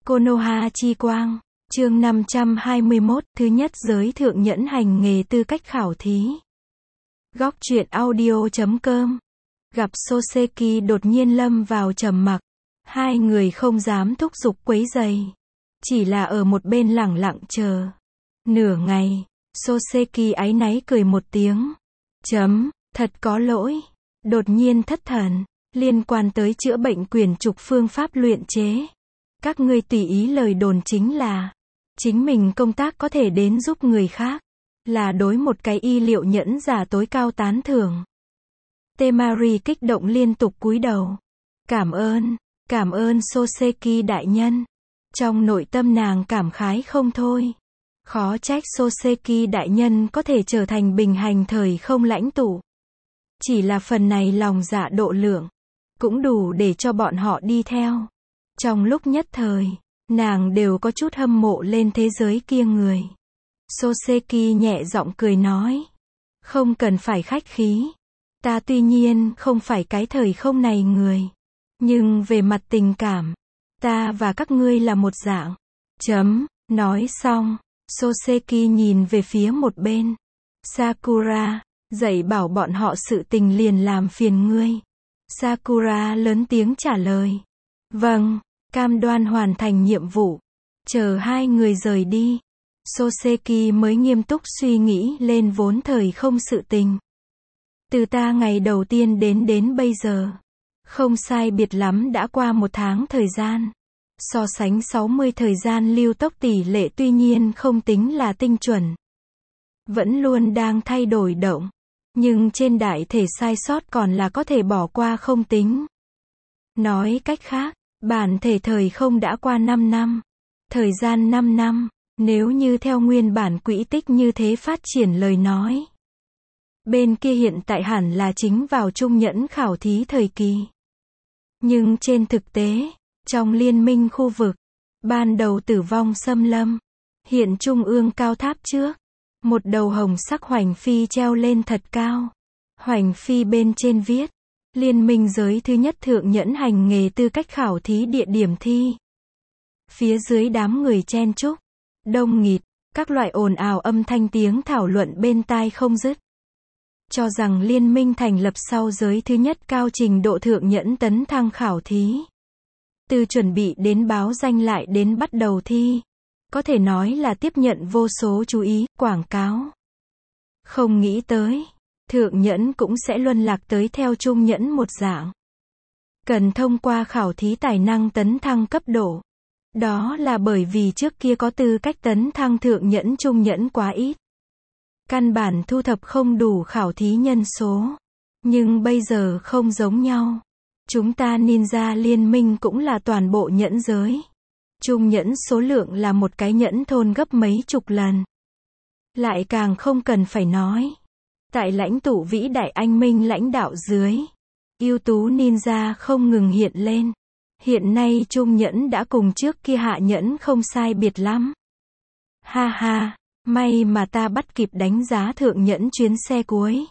Konoha chi quang, chương 521, thứ nhất giới thượng nhẫn hành nghề tư cách khảo thí. Góc truyện audio.com. Gặp Soseki đột nhiên lâm vào trầm mặc. Hai người không dám thúc giục quấy rầy, chỉ là ở một bên lẳng lặng chờ. Nửa ngày, Soseki áy náy cười một tiếng. Thật có lỗi. Đột nhiên thất thần, liên quan tới chữa bệnh quyền trục phương pháp luyện chế. Các ngươi tùy ý lời đồn chính là chính mình công tác có thể đến giúp người khác, là đối một cái y liệu nhẫn giả tối cao tán thưởng. Temari kích động liên tục cúi đầu. Cảm ơn Soseki đại nhân. Trong nội tâm nàng cảm khái không thôi. Khó trách Soseki đại nhân có thể trở thành bình hành thời không lãnh tụ. Chỉ là phần này lòng dạ độ lượng, cũng đủ để cho bọn họ đi theo. Trong lúc nhất thời, nàng đều có chút hâm mộ lên thế giới kia người. Soseki nhẹ giọng cười nói. Không cần phải khách khí. Ta tuy nhiên không phải cái thời không này người. Nhưng về mặt tình cảm, ta và các ngươi là một dạng. Nói xong, Soseki nhìn về phía một bên. Sakura, dạy bảo bọn họ sự tình liền làm phiền ngươi. Sakura lớn tiếng trả lời. Vâng, cam đoan hoàn thành nhiệm vụ. Chờ hai người rời đi, Soseki mới nghiêm túc suy nghĩ lên vốn thời không sự tình. Từ ta ngày đầu tiên đến bây giờ, không sai biệt lắm đã qua 1 tháng thời gian. So sánh 60 thời gian lưu tốc tỷ lệ tuy nhiên không tính là tinh chuẩn. Vẫn luôn đang thay đổi động. Nhưng trên đại thể sai sót còn là có thể bỏ qua không tính. Nói cách khác, bản thể thời không đã qua 5 năm. Thời gian 5 năm, nếu như theo nguyên bản quỹ tích như thế phát triển lời nói. Bên kia hiện tại hẳn là chính vào trung nhẫn khảo thí thời kỳ. Nhưng trên thực tế, trong liên minh khu vực, ban đầu tử vong xâm lâm, hiện trung ương cao tháp trước. Một đầu hồng sắc hoành phi treo lên thật cao. Hoành phi bên trên viết, liên minh giới thứ nhất thượng nhẫn hành nghề tư cách khảo thí địa điểm thi. Phía dưới đám người chen chúc, đông nghịt, các loại ồn ào âm thanh tiếng thảo luận bên tai không dứt. Cho rằng liên minh thành lập sau giới thứ nhất cao trình độ thượng nhẫn tấn thăng khảo thí. Từ chuẩn bị đến báo danh lại đến bắt đầu thi. Có thể nói là tiếp nhận vô số chú ý, quảng cáo. Không nghĩ tới, thượng nhẫn cũng sẽ luân lạc tới theo trung nhẫn một dạng. Cần thông qua khảo thí tài năng tấn thăng cấp độ. Đó là bởi vì trước kia có tư cách tấn thăng thượng nhẫn trung nhẫn quá ít. Căn bản thu thập không đủ khảo thí nhân số. Nhưng bây giờ không giống nhau. Chúng ta ninja liên minh cũng là toàn bộ nhẫn giới. Trung nhẫn số lượng là một cái nhẫn thôn gấp mấy chục lần. Lại càng không cần phải nói. Tại lãnh tụ vĩ đại anh minh lãnh đạo dưới, ưu tú ninja không ngừng hiện lên. Hiện nay trung nhẫn đã cùng trước kia hạ nhẫn không sai biệt lắm. Ha ha, may mà ta bắt kịp đánh giá thượng nhẫn chuyến xe cuối.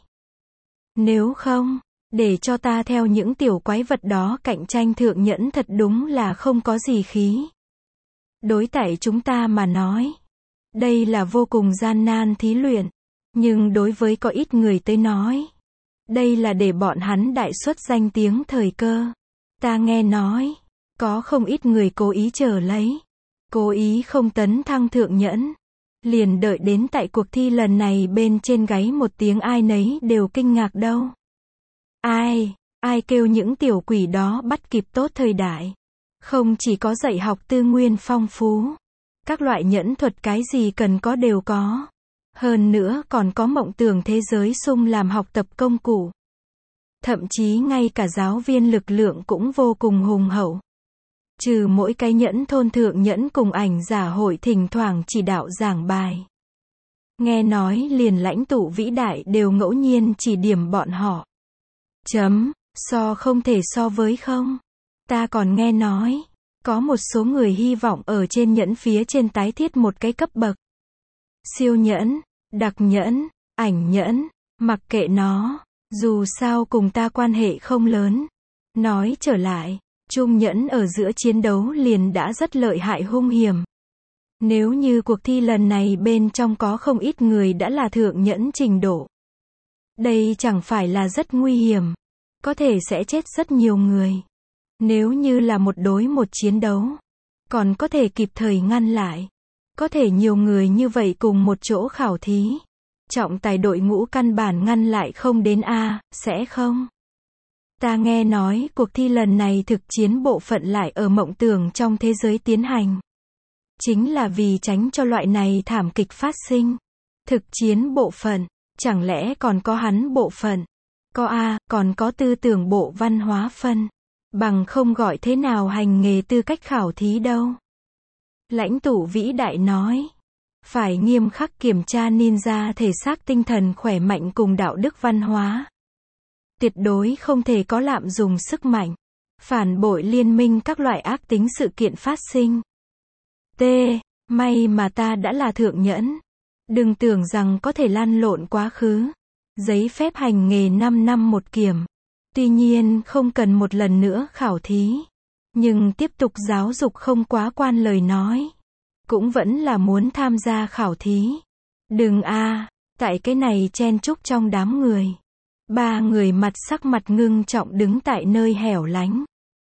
Nếu không, để cho ta theo những tiểu quái vật đó cạnh tranh thượng nhẫn thật đúng là không có gì khí. Đối tại chúng ta mà nói, đây là vô cùng gian nan thí luyện, nhưng đối với có ít người tới nói, đây là để bọn hắn đại xuất danh tiếng thời cơ. Ta nghe nói, có không ít người cố ý chờ lấy, cố ý không tấn thăng thượng nhẫn, liền đợi đến tại cuộc thi lần này bên trên gáy một tiếng ai nấy đều kinh ngạc đâu. Ai kêu những tiểu quỷ đó bắt kịp tốt thời đại. Không chỉ có dạy học tư nguyên phong phú, các loại nhẫn thuật cái gì cần có đều có. Hơn nữa còn có mộng tưởng thế giới sung làm học tập công cụ. Thậm chí ngay cả giáo viên lực lượng cũng vô cùng hùng hậu. Trừ mỗi cái nhẫn thôn thượng nhẫn cùng ảnh giả hội thỉnh thoảng chỉ đạo giảng bài. Nghe nói liền lãnh tụ vĩ đại đều ngẫu nhiên chỉ điểm bọn họ. So không thể so với không. Ta còn nghe nói, có một số người hy vọng ở trên nhẫn phía trên tái thiết một cái cấp bậc. Siêu nhẫn, đặc nhẫn, ảnh nhẫn, mặc kệ nó, dù sao cùng ta quan hệ không lớn. Nói trở lại, Trung nhẫn ở giữa chiến đấu liền đã rất lợi hại hung hiểm. Nếu như cuộc thi lần này bên trong có không ít người đã là thượng nhẫn trình độ. Đây chẳng phải là rất nguy hiểm. Có thể sẽ chết rất nhiều người. Nếu như là một đối một chiến đấu, còn có thể kịp thời ngăn lại. Có thể nhiều người như vậy cùng một chỗ khảo thí. Trọng tài đội ngũ căn bản ngăn lại không đến a, sẽ không. Ta nghe nói cuộc thi lần này thực chiến bộ phận lại ở mộng tưởng trong thế giới tiến hành. Chính là vì tránh cho loại này thảm kịch phát sinh. Thực chiến bộ phận, chẳng lẽ còn có hắn bộ phận? Có a, còn có tư tưởng bộ văn hóa phân. Bằng không gọi thế nào hành nghề tư cách khảo thí đâu. Lãnh tụ vĩ đại nói. Phải nghiêm khắc kiểm tra ninja thể xác tinh thần khỏe mạnh cùng đạo đức văn hóa. Tuyệt đối không thể có lạm dùng sức mạnh. Phản bội liên minh các loại ác tính sự kiện phát sinh. T. May mà ta đã là thượng nhẫn. Đừng tưởng rằng có thể lăn lộn quá khứ. Giấy phép hành nghề 5 năm một kiểm. Tuy nhiên không cần một lần nữa khảo thí. Nhưng tiếp tục giáo dục không quá quan lời nói. Cũng vẫn là muốn tham gia khảo thí. Đừng a, tại cái này chen chúc trong đám người. 3 người sắc mặt ngưng trọng đứng tại nơi hẻo lánh.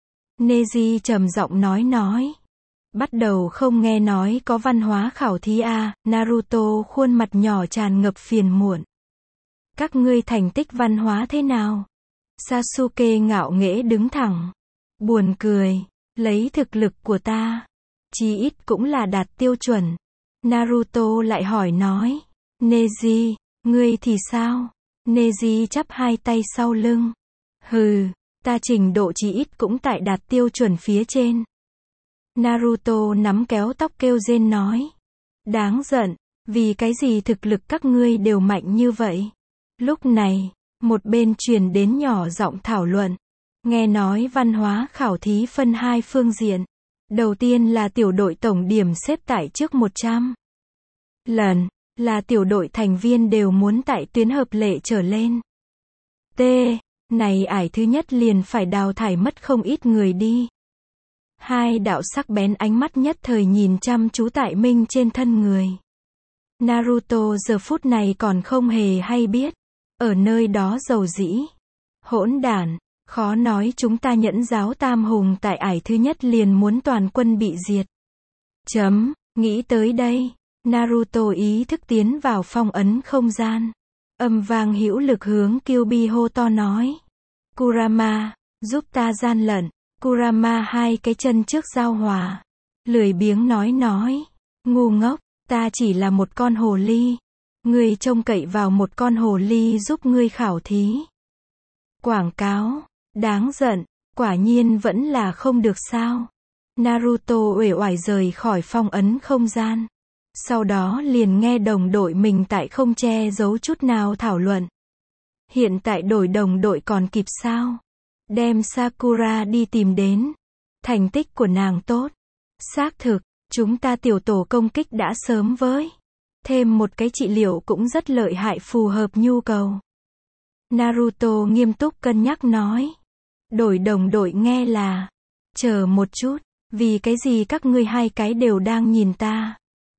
Neji trầm giọng nói. Bắt đầu không nghe nói có văn hóa khảo thí a, Naruto khuôn mặt nhỏ tràn ngập phiền muộn. Các ngươi thành tích văn hóa thế nào? Sasuke ngạo nghễ đứng thẳng. Buồn cười, lấy thực lực của ta. Chí ít cũng là đạt tiêu chuẩn. Naruto lại hỏi nói. Neji, ngươi thì sao? Neji chắp hai tay sau lưng. Hừ, ta trình độ chí ít cũng tại đạt tiêu chuẩn phía trên. Naruto nắm kéo tóc kêu rên nói. Đáng giận, vì cái gì thực lực các ngươi đều mạnh như vậy? Lúc này, một bên truyền đến nhỏ giọng thảo luận. Nghe nói văn hóa khảo thí phân 2 phương diện. Đầu tiên là tiểu đội tổng điểm xếp tại trước 100 lần, là tiểu đội thành viên đều muốn tại tuyến hợp lệ trở lên. T. Này ải thứ nhất liền phải đào thải mất không ít người đi. 2 đạo sắc bén ánh mắt nhất thời nhìn chăm chú tại Minh trên thân người. Naruto giờ phút này còn không hề hay biết. Ở nơi đó dầu dĩ. Hỗn đản, khó nói chúng ta nhẫn giáo tam hùng tại ải thứ nhất liền muốn toàn quân bị diệt. Nghĩ tới đây. Naruto ý thức tiến vào phong ấn không gian. Âm vang hữu lực hướng Kyuubi hô to nói. Kurama, giúp ta gian lận. Kurama 2 cái chân trước giao hòa. Lười biếng nói. Ngu ngốc, ta chỉ là một con hồ ly. Ngươi trông cậy vào một con hồ ly giúp ngươi khảo thí. Quảng cáo, đáng giận, quả nhiên vẫn là không được sao. Naruto uể oải rời khỏi phong ấn không gian. Sau đó liền nghe đồng đội mình tại không che giấu chút nào thảo luận. Hiện tại đổi đồng đội còn kịp sao? Đem Sakura đi tìm đến. Thành tích của nàng tốt. Xác thực, chúng ta tiểu tổ công kích đã sớm với. Thêm một cái trị liệu cũng rất lợi hại phù hợp nhu cầu. Naruto nghiêm túc cân nhắc nói. Đổi đồng đội nghe là. Chờ một chút, vì cái gì các ngươi 2 cái đều đang nhìn ta.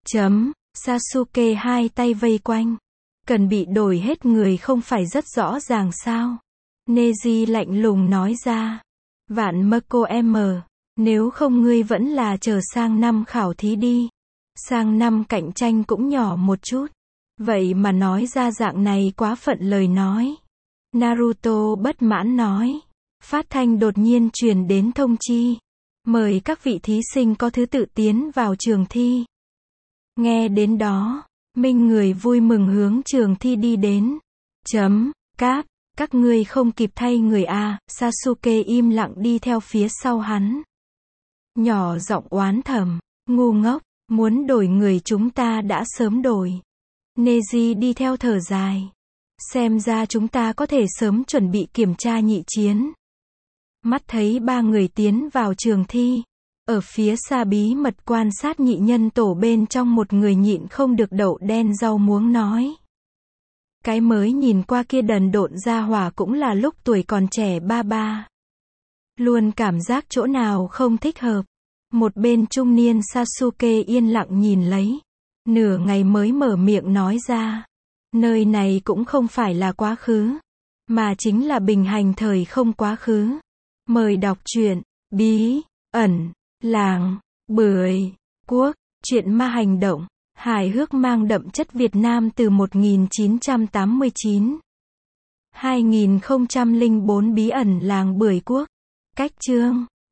Sasuke 2 tay vây quanh. Cần bị đổi hết người không phải rất rõ ràng sao? Neji lạnh lùng nói ra. Vạn Mako M. Nếu không ngươi vẫn là chờ sang năm khảo thí đi. Sang năm cạnh tranh cũng nhỏ một chút. Vậy mà nói ra dạng này quá phận lời nói. Naruto bất mãn nói. Phát thanh đột nhiên truyền đến thông chi. Mời các vị thí sinh có thứ tự tiến vào trường thi. Nghe đến đó, Minh người vui mừng hướng trường thi đi đến. Các ngươi không kịp thay người a, Sasuke im lặng đi theo phía sau hắn. Nhỏ giọng oán thầm, ngu ngốc, muốn đổi người chúng ta đã sớm đổi. Neji đi theo thở dài. Xem ra chúng ta có thể sớm chuẩn bị kiểm tra nhị chiến. Mắt thấy 3 người tiến vào trường thi. Ở phía xa bí mật quan sát nhị nhân tổ bên trong một người nhịn không được đậu đen rau muống nói. Cái mới nhìn qua kia đần độn ra hỏa cũng là lúc tuổi còn trẻ ba. Luôn cảm giác chỗ nào không thích hợp. Một bên trung niên Sasuke yên lặng nhìn lấy. Nửa ngày mới mở miệng nói ra. Nơi này cũng không phải là quá khứ, mà chính là bình hành thời không quá khứ. Mời đọc truyện Bí ẩn làng Bưởi Quốc, truyện ma hành động, hài hước mang đậm chất Việt Nam từ 1989. 2004 Bí ẩn làng Bưởi Quốc. Cách chương